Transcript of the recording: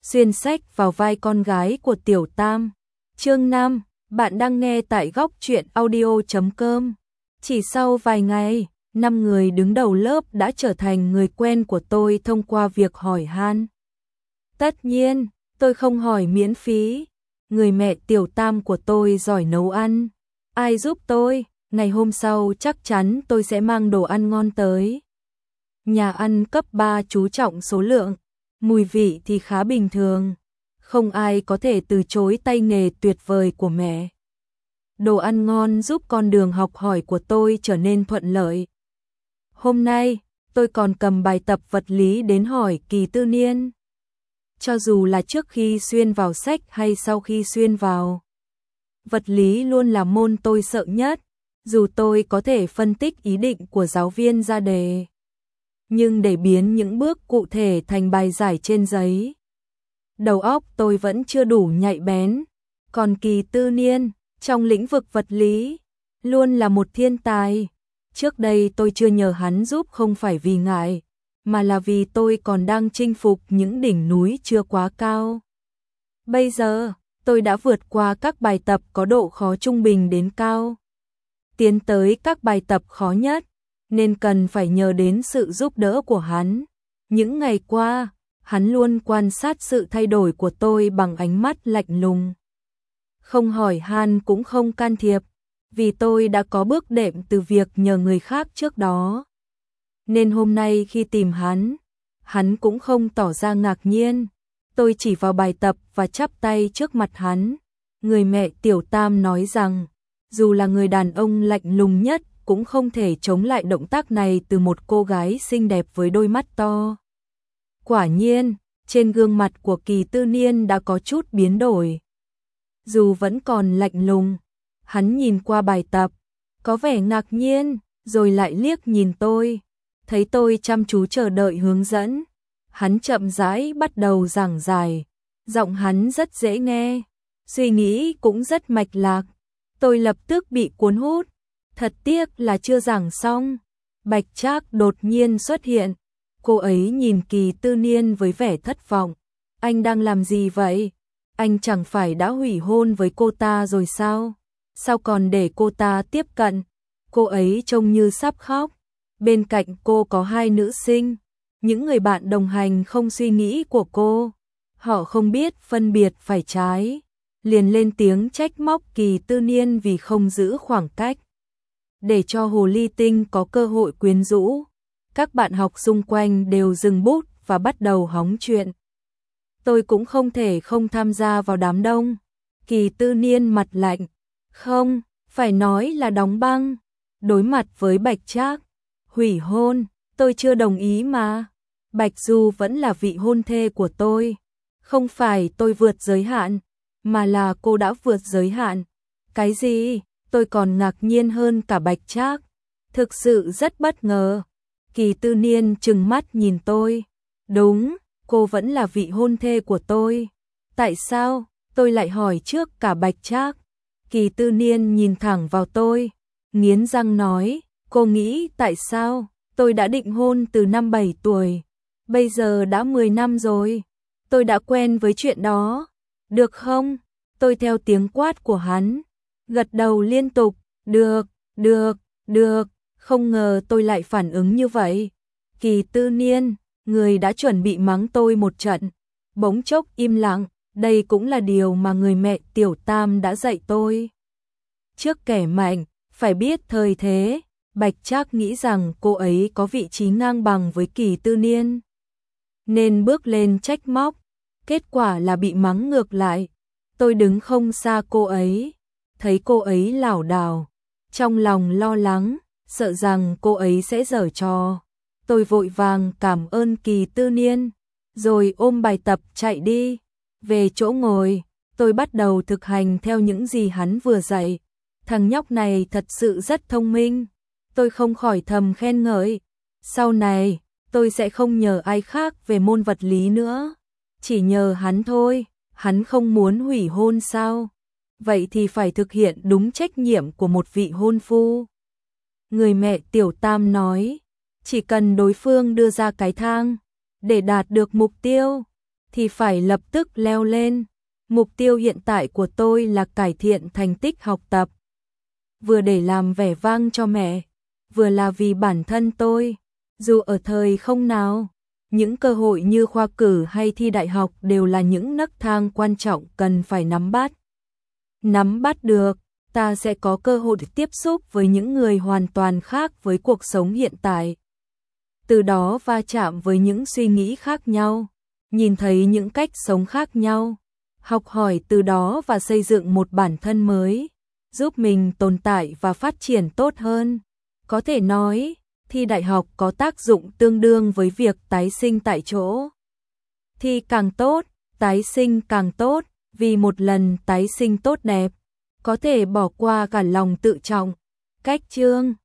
xuyên sách vào vai con gái của Tiểu Tam. Chương 5, bạn đang nghe tại góc truyện audio.com. Chỉ sau vài ngày, 5 người đứng đầu lớp đã trở thành người quen của tôi thông qua việc hỏi han. Tất nhiên, tôi không hỏi miễn phí. Người mẹ Tiểu Tam của tôi giỏi nấu ăn. Ai giúp tôi, ngày hôm sau chắc chắn tôi sẽ mang đồ ăn ngon tới. Nhà ăn cấp 3 chú trọng số lượng, mùi vị thì khá bình thường. Không ai có thể từ chối tay nghề tuyệt vời của mẹ. Đồ ăn ngon giúp con đường học hỏi của tôi trở nên thuận lợi. Hôm nay, tôi còn cầm bài tập vật lý đến hỏi Kỳ Tư Niên. Cho dù là trước khi xuyên vào sách hay sau khi xuyên vào, vật lý luôn là môn tôi sợ nhất, dù tôi có thể phân tích ý định của giáo viên ra đề. Nhưng để biến những bước cụ thể thành bài giải trên giấy, đầu óc tôi vẫn chưa đủ nhạy bén. Còn Kỳ Tư Niên, trong lĩnh vực vật lý, luôn là một thiên tài. Trước đây tôi chưa nhờ hắn giúp không phải vì ngại, mà là vì tôi còn đang chinh phục những đỉnh núi chưa quá cao. Bây giờ, tôi đã vượt qua các bài tập có độ khó trung bình đến cao, tiến tới các bài tập khó nhất, nên cần phải nhờ đến sự giúp đỡ của hắn. Những ngày qua, hắn luôn quan sát sự thay đổi của tôi bằng ánh mắt lạnh lùng. Không hỏi han cũng không can thiệp, vì tôi đã có bước đệm từ việc nhờ người khác trước đó. Nên hôm nay khi tìm hắn cũng không tỏ ra ngạc nhiên. Tôi chỉ vào bài tập và chắp tay trước mặt hắn. Người mẹ Tiểu Tam nói rằng, dù là người đàn ông lạnh lùng nhất, cũng không thể chống lại động tác này từ một cô gái xinh đẹp với đôi mắt to. Quả nhiên, trên gương mặt của Kỳ Tư Niên đã có chút biến đổi. Dù vẫn còn lạnh lùng, hắn nhìn qua bài tập, có vẻ ngạc nhiên, rồi lại liếc nhìn tôi. Thấy tôi chăm chú chờ đợi hướng dẫn, hắn chậm rãi bắt đầu giảng giải. Giọng hắn rất dễ nghe, suy nghĩ cũng rất mạch lạc. Tôi lập tức bị cuốn hút. Thật tiếc là chưa giảng xong. Bạch Trác đột nhiên xuất hiện. Cô ấy nhìn Kỳ Tư Niên với vẻ thất vọng. Anh đang làm gì vậy? Anh chẳng phải đã hủy hôn với cô ta rồi sao? Sao còn để cô ta tiếp cận? Cô ấy trông như sắp khóc. Bên cạnh cô có 2 nữ sinh, những người bạn đồng hành không suy nghĩ của cô. Họ không biết phân biệt phải trái, liền lên tiếng trách móc Kỳ Tư Niên vì không giữ khoảng cách, để cho Hồ Ly Tinh có cơ hội quyến rũ. Các bạn học xung quanh đều dừng bút và bắt đầu hóng chuyện. Tôi cũng không thể không tham gia vào đám đông. Kỳ Tư Niên mặt lạnh, không, phải nói là đóng băng. Đối mặt với Bạch Trác, hủy hôn, tôi chưa đồng ý mà. Bạch Du vẫn là vị hôn thê của tôi. Không phải tôi vượt giới hạn, mà là cô đã vượt giới hạn. Cái gì? Tôi còn ngạc nhiên hơn cả Bạch Trác. Thực sự rất bất ngờ. Kỳ Tư Niên trừng mắt nhìn tôi. Đúng, cô vẫn là vị hôn thê của tôi. Tại sao? Tôi lại hỏi trước cả Bạch Trác. Kỳ Tư Niên nhìn thẳng vào tôi, nghiến răng nói, cô nghĩ tại sao? Tôi đã định hôn từ năm 7 tuổi. Bây giờ đã 10 năm rồi. Tôi đã quen với chuyện đó. Được không? Tôi theo tiếng quát của hắn, gật đầu liên tục. Được, được, được. Không ngờ tôi lại phản ứng như vậy. Kỳ Tư Niên, người đã chuẩn bị mắng tôi một trận, bỗng chốc im lặng. Đây cũng là điều mà người mẹ Tiểu Tam đã dạy tôi. Trước kẻ mạnh, phải biết thời thế. Bạch Trác nghĩ rằng cô ấy có vị trí ngang bằng với Kỳ Tư Niên, nên bước lên trách móc. Kết quả là bị mắng ngược lại. Tôi đứng không xa cô ấy, thấy cô ấy lảo đảo, trong lòng lo lắng, sợ rằng cô ấy sẽ giở trò. Tôi vội vàng cảm ơn Kỳ Tư Niên, rồi ôm bài tập chạy đi. Về chỗ ngồi, tôi bắt đầu thực hành theo những gì hắn vừa dạy. Thằng nhóc này thật sự rất thông minh. Tôi không khỏi thầm khen ngợi. Sau này, tôi sẽ không nhờ ai khác về môn vật lý nữa. Chỉ nhờ hắn thôi. Hắn không muốn hủy hôn sao? Vậy thì phải thực hiện đúng trách nhiệm của một vị hôn phu. Người mẹ Tiểu Tam nói, chỉ cần đối phương đưa ra cái thang để đạt được mục tiêu, thì phải lập tức leo lên. Mục tiêu hiện tại của tôi là cải thiện thành tích học tập. Vừa để làm vẻ vang cho mẹ, vừa là vì bản thân tôi. Dù ở thời không nào, những cơ hội như khoa cử hay thi đại học đều là những nấc thang quan trọng cần phải nắm bắt. Nắm bắt được, ta sẽ có cơ hội tiếp xúc với những người hoàn toàn khác với cuộc sống hiện tại. Từ đó va chạm với những suy nghĩ khác nhau, nhìn thấy những cách sống khác nhau, học hỏi từ đó và xây dựng một bản thân mới, giúp mình tồn tại và phát triển tốt hơn. Có thể nói, thi đại học có tác dụng tương đương với việc tái sinh tại chỗ. Thi càng tốt, tái sinh càng tốt, vì một lần tái sinh tốt đẹp, có thể bỏ qua cả lòng tự trọng. Cách chương